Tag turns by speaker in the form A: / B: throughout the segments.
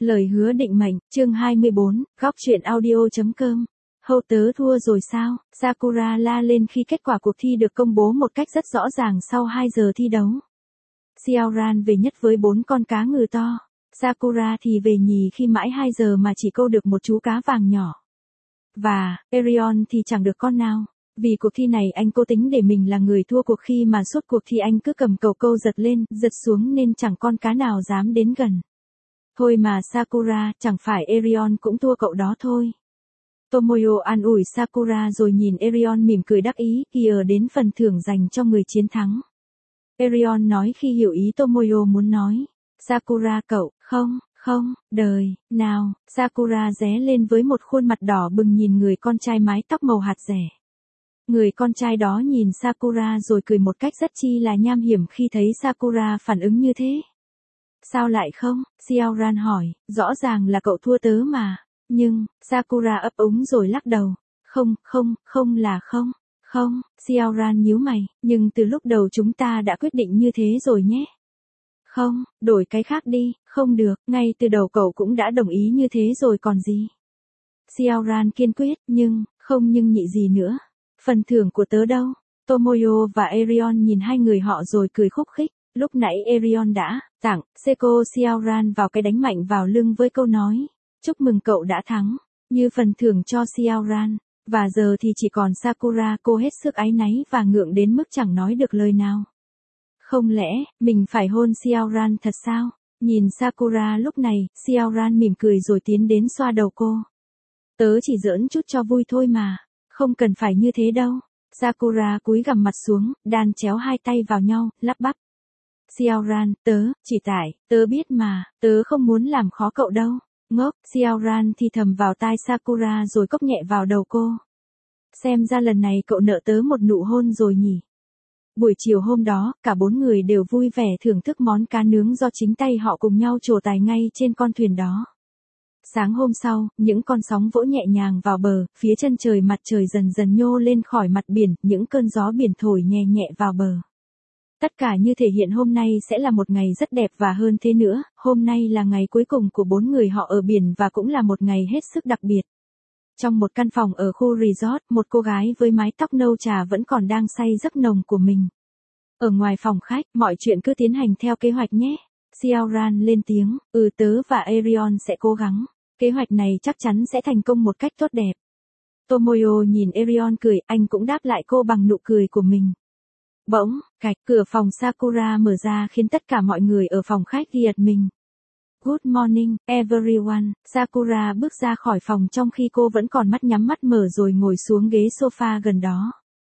A: Lời hứa định mệnh, chương 24, góc truyện audio.com. Hậu tớ thua rồi sao? Sakura la lên khi kết quả cuộc thi được công bố một cách rất rõ ràng sau 2 giờ thi đấu. Xiaoran về nhất với 4 con cá ngừ to. Sakura thì về nhì khi mãi 2 giờ mà chỉ câu được một chú cá vàng nhỏ. Và, Erion thì chẳng được con nào. Vì cuộc thi này anh cố tính để mình là người thua cuộc khi mà suốt cuộc thi anh cứ cầm cầu câu giật lên, giật xuống nên chẳng con cá nào dám đến gần. Thôi mà Sakura, chẳng phải Erion cũng thua cậu đó thôi. Tomoyo an ủi Sakura rồi nhìn Erion mỉm cười đắc ý, kìa đến phần thưởng dành cho người chiến thắng. Erion nói khi hiểu ý Tomoyo muốn nói. Sakura cậu, không, đời, nào, Sakura ré lên với một khuôn mặt đỏ bừng nhìn người con trai mái tóc màu hạt rẻ. Người con trai đó nhìn Sakura rồi cười một cách rất chi là nham hiểm khi thấy Sakura phản ứng như thế. Sao lại không? Xiaoran hỏi, rõ ràng là cậu thua tớ mà. Nhưng, Sakura ấp úng rồi lắc đầu. Không, Xiaoran nhíu mày, nhưng từ lúc đầu chúng ta đã quyết định như thế rồi nhé. Không, đổi cái khác đi, không được, ngay từ đầu cậu cũng đã đồng ý như thế rồi còn gì. Xiaoran kiên quyết, nhưng nhị gì nữa. Phần thưởng của tớ đâu? Tomoyo và Erion nhìn hai người họ rồi cười khúc khích. Lúc nãy Erion đã tặng Seiko Xiaoran vào cái đánh mạnh vào lưng với câu nói, chúc mừng cậu đã thắng, như phần thưởng cho Xiaoran. Và giờ thì chỉ còn Sakura, cô hết sức áy náy và ngượng đến mức chẳng nói được lời nào. Không lẽ, mình phải hôn Xiaoran thật sao? Nhìn Sakura lúc này, Xiaoran mỉm cười rồi tiến đến xoa đầu cô. Tớ chỉ giỡn chút cho vui thôi mà, không cần phải như thế đâu. Sakura cúi gằm mặt xuống, đan chéo hai tay vào nhau, lắp bắp. Xiaoran, tớ biết mà, tớ không muốn làm khó cậu đâu. Ngốc, Xiaoran thì thầm vào tai Sakura rồi cốc nhẹ vào đầu cô. Xem ra lần này cậu nợ tớ một nụ hôn rồi nhỉ. Buổi chiều hôm đó, cả 4 người đều vui vẻ thưởng thức món cá nướng do chính tay họ cùng nhau trổ tài ngay trên con thuyền đó. Sáng hôm sau, những con sóng vỗ nhẹ nhàng vào bờ, phía chân trời mặt trời dần dần nhô lên khỏi mặt biển, những cơn gió biển thổi nhẹ nhẹ vào bờ. Tất cả như thể hiện hôm nay sẽ là một ngày rất đẹp và hơn thế nữa, hôm nay là ngày cuối cùng của 4 người họ ở biển và cũng là một ngày hết sức đặc biệt. Trong một căn phòng ở khu resort, một cô gái với mái tóc nâu trà vẫn còn đang say giấc nồng của mình. Ở ngoài phòng khách, mọi chuyện cứ tiến hành theo kế hoạch nhé. Xiaoran lên tiếng, tớ và Erion sẽ cố gắng. Kế hoạch này chắc chắn sẽ thành công một cách tốt đẹp. Tomoyo nhìn Erion cười, anh cũng đáp lại cô bằng nụ cười của mình. Bỗng, cửa phòng Sakura mở ra khiến tất cả mọi người ở phòng khách giật mình. Good morning, everyone. Sakura bước ra khỏi phòng trong khi cô vẫn còn nhắm mắt mở rồi ngồi xuống ghế sofa gần đó.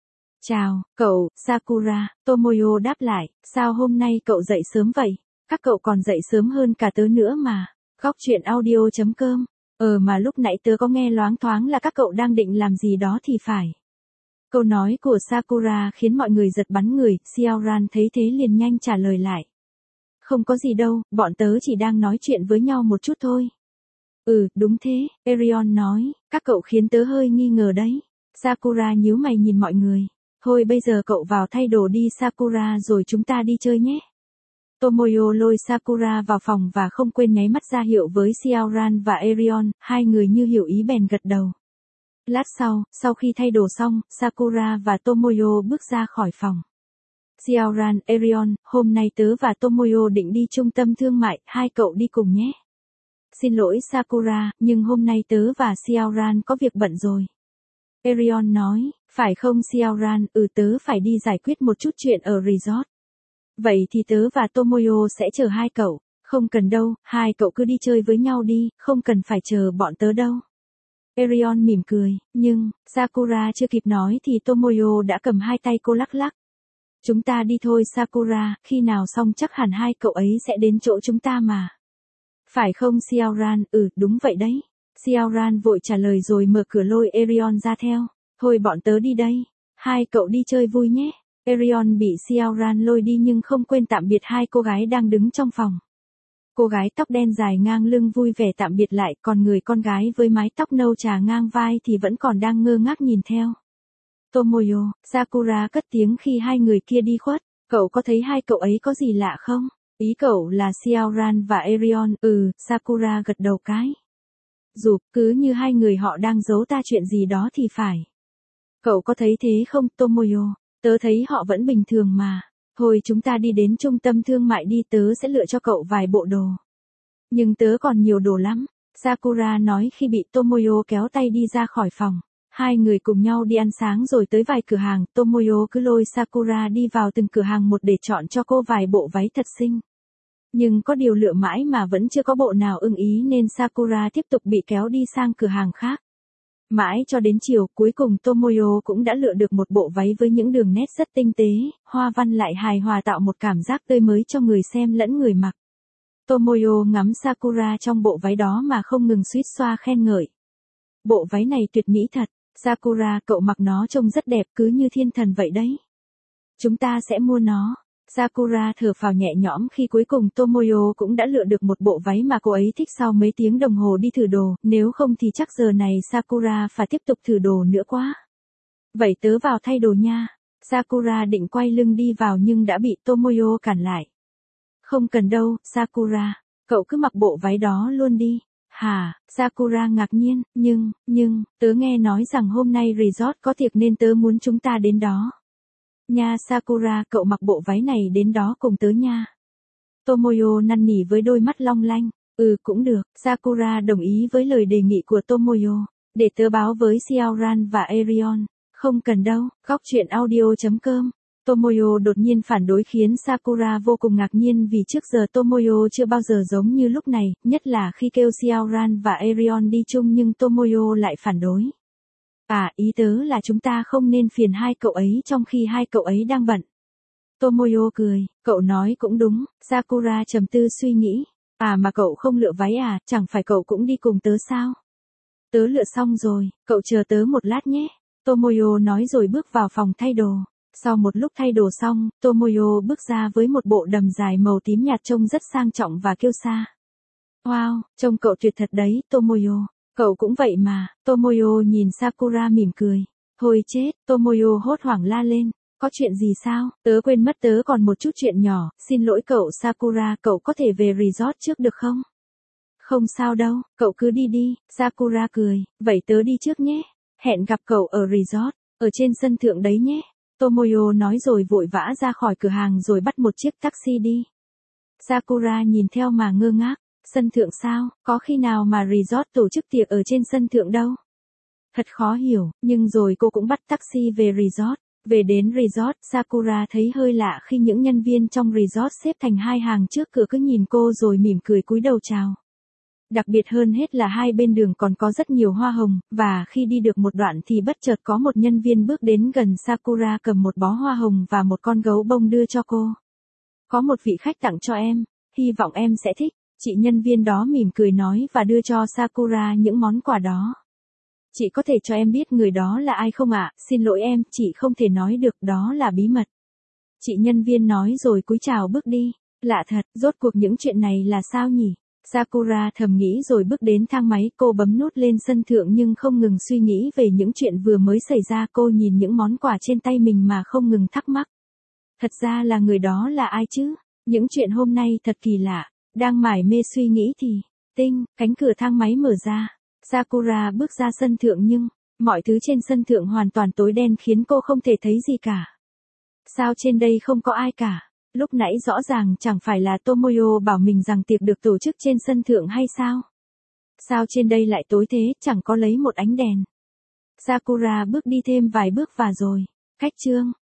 A: Chào, cậu, Sakura, Tomoyo đáp lại, sao hôm nay cậu dậy sớm vậy? Các cậu còn dậy sớm hơn cả tớ nữa mà. Góc truyện audio.com. Mà lúc nãy tớ có nghe loáng thoáng là các cậu đang định làm gì đó thì phải. Câu nói của Sakura khiến mọi người giật bắn người, Xiaoran thấy thế liền nhanh trả lời lại. Không có gì đâu, bọn tớ chỉ đang nói chuyện với nhau một chút thôi. Đúng thế, Erion nói, các cậu khiến tớ hơi nghi ngờ đấy. Sakura nhíu mày nhìn mọi người. Thôi bây giờ cậu vào thay đồ đi Sakura rồi chúng ta đi chơi nhé. Tomoyo lôi Sakura vào phòng và không quên nháy mắt ra hiệu với Xiaoran và Erion, hai người như hiểu ý bèn gật đầu. Lát sau khi thay đồ xong, Sakura và Tomoyo bước ra khỏi phòng. Xiaoran, Erion, hôm nay tớ và Tomoyo định đi trung tâm thương mại, hai cậu đi cùng nhé. Xin lỗi Sakura, nhưng hôm nay tớ và Xiaoran có việc bận rồi. Erion nói, phải không Xiaoran, tớ phải đi giải quyết một chút chuyện ở resort. Vậy thì tớ và Tomoyo sẽ chờ hai cậu. Không cần đâu, hai cậu cứ đi chơi với nhau đi, không cần phải chờ bọn tớ đâu. Erion mỉm cười, nhưng, Sakura chưa kịp nói thì Tomoyo đã cầm hai tay cô lắc lắc. Chúng ta đi thôi Sakura, khi nào xong chắc hẳn hai cậu ấy sẽ đến chỗ chúng ta mà. Phải không Xiaoran, đúng vậy đấy. Xiaoran vội trả lời rồi mở cửa lôi Erion ra theo. Thôi bọn tớ đi đây. Hai cậu đi chơi vui nhé. Erion bị Xiaoran lôi đi nhưng không quên tạm biệt hai cô gái đang đứng trong phòng. Cô gái tóc đen dài ngang lưng vui vẻ tạm biệt lại, còn người con gái với mái tóc nâu trà ngang vai thì vẫn còn đang ngơ ngác nhìn theo. Tomoyo, Sakura cất tiếng khi hai người kia đi khuất, cậu có thấy hai cậu ấy có gì lạ không? Ý cậu là Xiaoran và Aerion, Sakura gật đầu cái. Cứ như hai người họ đang giấu ta chuyện gì đó thì phải. Cậu có thấy thế không, Tomoyo? Tớ thấy họ vẫn bình thường mà. Thôi chúng ta đi đến trung tâm thương mại đi, tớ sẽ lựa cho cậu vài bộ đồ. Nhưng tớ còn nhiều đồ lắm, Sakura nói khi bị Tomoyo kéo tay đi ra khỏi phòng. Hai người cùng nhau đi ăn sáng rồi tới vài cửa hàng, Tomoyo cứ lôi Sakura đi vào từng cửa hàng một để chọn cho cô vài bộ váy thật xinh. Nhưng có điều lựa mãi mà vẫn chưa có bộ nào ưng ý nên Sakura tiếp tục bị kéo đi sang cửa hàng khác. Mãi cho đến chiều, cuối cùng Tomoyo cũng đã lựa được một bộ váy với những đường nét rất tinh tế, hoa văn lại hài hòa tạo một cảm giác tươi mới cho người xem lẫn người mặc. Tomoyo ngắm Sakura trong bộ váy đó mà không ngừng suýt xoa khen ngợi. Bộ váy này tuyệt mỹ thật, Sakura, cậu mặc nó trông rất đẹp, cứ như thiên thần vậy đấy. Chúng ta sẽ mua nó. Sakura thở phào nhẹ nhõm khi cuối cùng Tomoyo cũng đã lựa được một bộ váy mà cô ấy thích sau mấy tiếng đồng hồ đi thử đồ, nếu không thì chắc giờ này Sakura phải tiếp tục thử đồ nữa quá. Vậy tớ vào thay đồ nha. Sakura định quay lưng đi vào nhưng đã bị Tomoyo cản lại. Không cần đâu, Sakura, cậu cứ mặc bộ váy đó luôn đi. Hả? Sakura ngạc nhiên, nhưng, tớ nghe nói rằng hôm nay resort có tiệc nên tớ muốn chúng ta đến đó. Nha Sakura, cậu mặc bộ váy này đến đó cùng tớ nha. Tomoyo năn nỉ với đôi mắt long lanh. Cũng được, Sakura đồng ý với lời đề nghị của Tomoyo. Để tớ báo với Xiaoran và Aerion. Không cần đâu, góc chuyện audio.com. Tomoyo đột nhiên phản đối khiến Sakura vô cùng ngạc nhiên vì trước giờ Tomoyo chưa bao giờ giống như lúc này, nhất là khi kêu Xiaoran và Aerion đi chung nhưng Tomoyo lại phản đối. Ý tớ là chúng ta không nên phiền hai cậu ấy trong khi hai cậu ấy đang bận. Tomoyo cười, cậu nói cũng đúng, Sakura trầm tư suy nghĩ. Mà cậu không lựa váy chẳng phải cậu cũng đi cùng tớ sao? Tớ lựa xong rồi, cậu chờ tớ một lát nhé. Tomoyo nói rồi bước vào phòng thay đồ. Sau một lúc thay đồ xong, Tomoyo bước ra với một bộ đầm dài màu tím nhạt trông rất sang trọng và kiêu sa. Wow, trông cậu tuyệt thật đấy, Tomoyo. Cậu cũng vậy mà, Tomoyo nhìn Sakura mỉm cười. Thôi chết, Tomoyo hốt hoảng la lên. Có chuyện gì sao? Tớ quên mất tớ còn một chút chuyện nhỏ, xin lỗi cậu Sakura, cậu có thể về resort trước được không? Không sao đâu, cậu cứ đi đi, Sakura cười, vậy tớ đi trước nhé. Hẹn gặp cậu ở resort, ở trên sân thượng đấy nhé. Tomoyo nói rồi vội vã ra khỏi cửa hàng rồi bắt một chiếc taxi đi. Sakura nhìn theo mà ngơ ngác. Sân thượng sao, có khi nào mà resort tổ chức tiệc ở trên sân thượng đâu. Thật khó hiểu, nhưng rồi cô cũng bắt taxi về resort. Về đến resort, Sakura thấy hơi lạ khi những nhân viên trong resort xếp thành hai hàng trước cửa cứ nhìn cô rồi mỉm cười cúi đầu chào. Đặc biệt hơn hết là hai bên đường còn có rất nhiều hoa hồng, và khi đi được một đoạn thì bất chợt có một nhân viên bước đến gần Sakura cầm một bó hoa hồng và một con gấu bông đưa cho cô. Có một vị khách tặng cho em, hy vọng em sẽ thích. Chị nhân viên đó mỉm cười nói và đưa cho Sakura những món quà đó. Chị có thể cho em biết người đó là ai không ạ? Xin lỗi em, chị không thể nói được, đó là bí mật. Chị nhân viên nói rồi cúi chào bước đi. Lạ thật, rốt cuộc những chuyện này là sao nhỉ? Sakura thầm nghĩ rồi bước đến thang máy, cô bấm nút lên sân thượng nhưng không ngừng suy nghĩ về những chuyện vừa mới xảy ra. Cô nhìn những món quà trên tay mình mà không ngừng thắc mắc. Thật ra là người đó là ai chứ? Những chuyện hôm nay thật kỳ lạ. Đang mải mê suy nghĩ thì, cánh cửa thang máy mở ra. Sakura bước ra sân thượng nhưng, mọi thứ trên sân thượng hoàn toàn tối đen khiến cô không thể thấy gì cả. Sao trên đây không có ai cả? Lúc nãy rõ ràng chẳng phải là Tomoyo bảo mình rằng tiệc được tổ chức trên sân thượng hay sao? Sao trên đây lại tối thế, chẳng có lấy một ánh đèn? Sakura bước đi thêm vài bước và rồi, cách chương.